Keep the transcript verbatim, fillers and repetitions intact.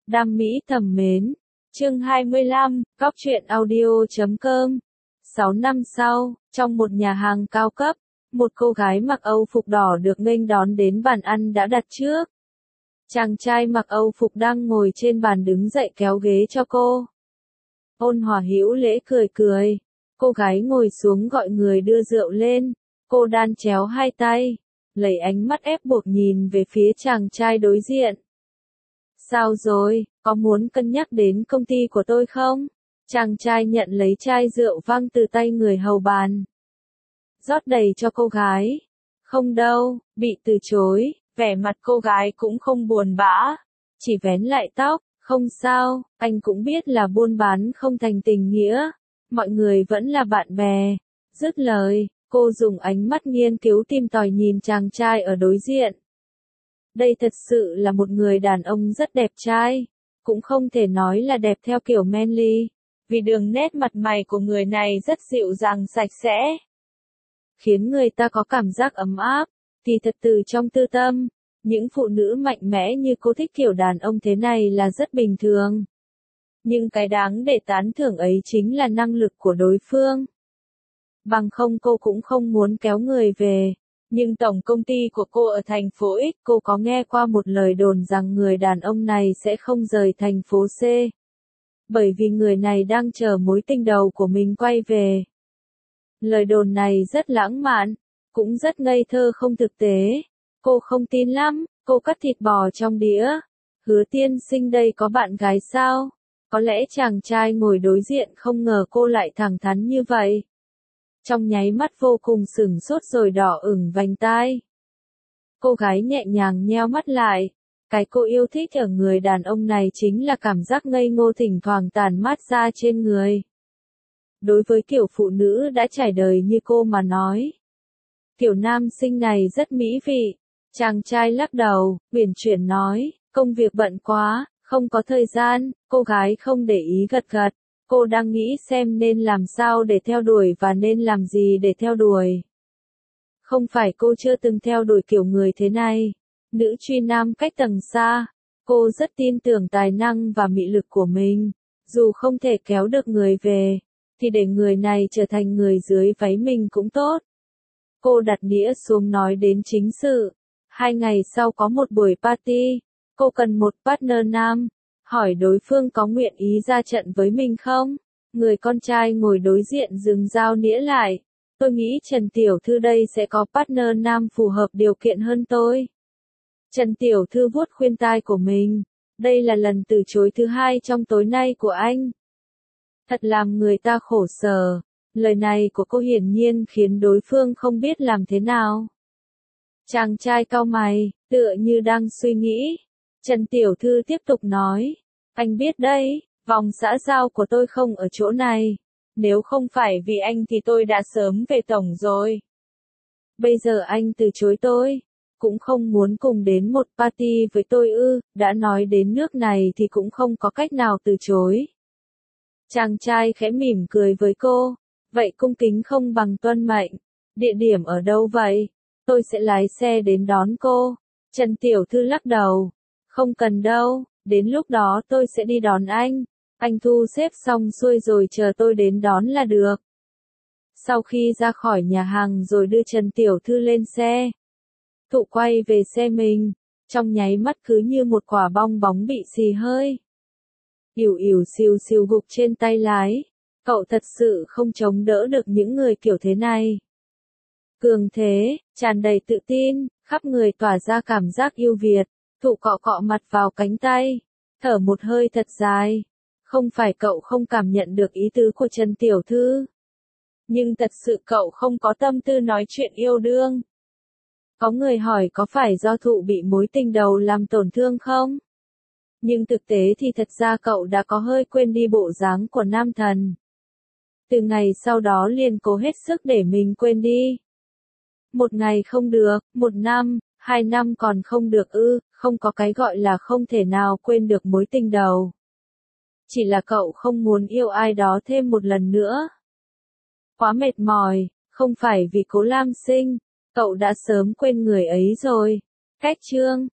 Đam mỹ thầm mến. Chương hai mươi lăm, Góc truyện audio chấm com. Sáu năm sau, trong một nhà hàng cao cấp, một cô gái mặc Âu phục đỏ được nghênh đón đến bàn ăn đã đặt trước. Chàng trai mặc Âu phục đang ngồi trên bàn đứng dậy kéo ghế cho cô. Ôn hòa hữu lễ cười cười. Cô gái ngồi xuống gọi người đưa rượu lên. Cô đan chéo hai tay, lấy ánh mắt ép buộc nhìn về phía chàng trai đối diện. Sao rồi, có muốn cân nhắc đến công ty của tôi không? Chàng trai nhận lấy chai rượu văng từ tay người hầu bàn. Rót đầy cho cô gái. Không đâu, bị từ chối, vẻ mặt cô gái cũng không buồn bã. Chỉ vén lại tóc, không sao, anh cũng biết là buôn bán không thành tình nghĩa. Mọi người vẫn là bạn bè. Dứt lời, cô dùng ánh mắt nghiên cứu tìm tòi nhìn chàng trai ở đối diện. Đây thật sự là một người đàn ông rất đẹp trai. Cũng không thể nói là đẹp theo kiểu manly, vì đường nét mặt mày của người này rất dịu dàng sạch sẽ, khiến người ta có cảm giác ấm áp. Thì thật từ trong tư tâm, những phụ nữ mạnh mẽ như cô thích kiểu đàn ông thế này là rất bình thường. Nhưng cái đáng để tán thưởng ấy chính là năng lực của đối phương. Bằng không cô cũng không muốn kéo người về. Nhưng tổng công ty của cô ở thành phố X, cô có nghe qua một lời đồn rằng người đàn ông này sẽ không rời thành phố C. Bởi vì người này đang chờ mối tình đầu của mình quay về. Lời đồn này rất lãng mạn, cũng rất ngây thơ không thực tế. Cô không tin lắm, cô cắt thịt bò trong đĩa. Hứa tiên sinh đây có bạn gái sao? Có lẽ chàng trai ngồi đối diện không ngờ cô lại thẳng thắn như vậy. Trong nháy mắt vô cùng sửng sốt rồi đỏ ửng vành tai. Cô gái nhẹ nhàng nheo mắt lại. Cái cô yêu thích ở người đàn ông này chính là cảm giác ngây ngô thỉnh thoảng tản mát ra trên người. Đối với kiểu phụ nữ đã trải đời như cô mà nói, kiểu nam sinh này rất mỹ vị. Chàng trai lắc đầu, uyển chuyển nói, công việc bận quá, không có thời gian. Cô gái không để ý gật gật. Cô đang nghĩ xem nên làm sao để theo đuổi và nên làm gì để theo đuổi. Không phải cô chưa từng theo đuổi kiểu người thế này. Nữ truy nam cách tầng xa. Cô rất tin tưởng tài năng và mị lực của mình. Dù không thể kéo được người về, thì để người này trở thành người dưới váy mình cũng tốt. Cô đặt đĩa xuống nói đến chính sự. Hai ngày sau có một buổi party. Cô cần một partner nam. Hỏi đối phương có nguyện ý ra trận với mình không? Người con trai ngồi đối diện dừng dao nĩa lại. Tôi nghĩ Trần Tiểu Thư đây sẽ có partner nam phù hợp điều kiện hơn tôi. Trần Tiểu Thư vuốt khuyên tai của mình. Đây là lần từ chối thứ hai trong tối nay của anh. Thật làm người ta khổ sở. Lời này của cô hiển nhiên khiến đối phương không biết làm thế nào. Chàng trai cau mày, tựa như đang suy nghĩ. Trần Tiểu Thư tiếp tục nói, anh biết đấy, vòng xã giao của tôi không ở chỗ này. Nếu không phải vì anh thì tôi đã sớm về tổng rồi. Bây giờ anh từ chối tôi, cũng không muốn cùng đến một party với tôi ư, đã nói đến nước này thì cũng không có cách nào từ chối. Chàng trai khẽ mỉm cười với cô, vậy cung kính không bằng tuân mệnh. Địa điểm ở đâu vậy? Tôi sẽ lái xe đến đón cô. Trần Tiểu Thư lắc đầu. Không cần đâu, đến lúc đó tôi sẽ đi đón anh. Anh thu xếp xong xuôi rồi chờ tôi đến đón là được. Sau khi ra khỏi nhà hàng rồi đưa Trần Tiểu Thư lên xe, Thụ quay về xe mình, trong nháy mắt cứ như một quả bong bóng bị xì hơi. Ỉu ỉu xìu xìu gục trên tay lái. Cậu thật sự không chống đỡ được những người kiểu thế này. Cường thế, tràn đầy tự tin, khắp người tỏa ra cảm giác yêu Việt. Thụ cọ cọ mặt vào cánh tay, thở một hơi thật dài. Không phải cậu không cảm nhận được ý tứ của Trần Tiểu Thư. Nhưng thật sự cậu không có tâm tư nói chuyện yêu đương. Có người hỏi có phải do Thụ bị mối tình đầu làm tổn thương không? Nhưng thực tế thì thật ra cậu đã có hơi quên đi bộ dáng của nam thần. Từ ngày sau đó liền cố hết sức để mình quên đi. Một ngày không được, một năm, hai năm còn không được ư, không có cái gọi là không thể nào quên được mối tình đầu. Chỉ là cậu không muốn yêu ai đó thêm một lần nữa. Quá mệt mỏi, không phải vì Cố Lam Sinh, cậu đã sớm quên người ấy rồi. Cách chương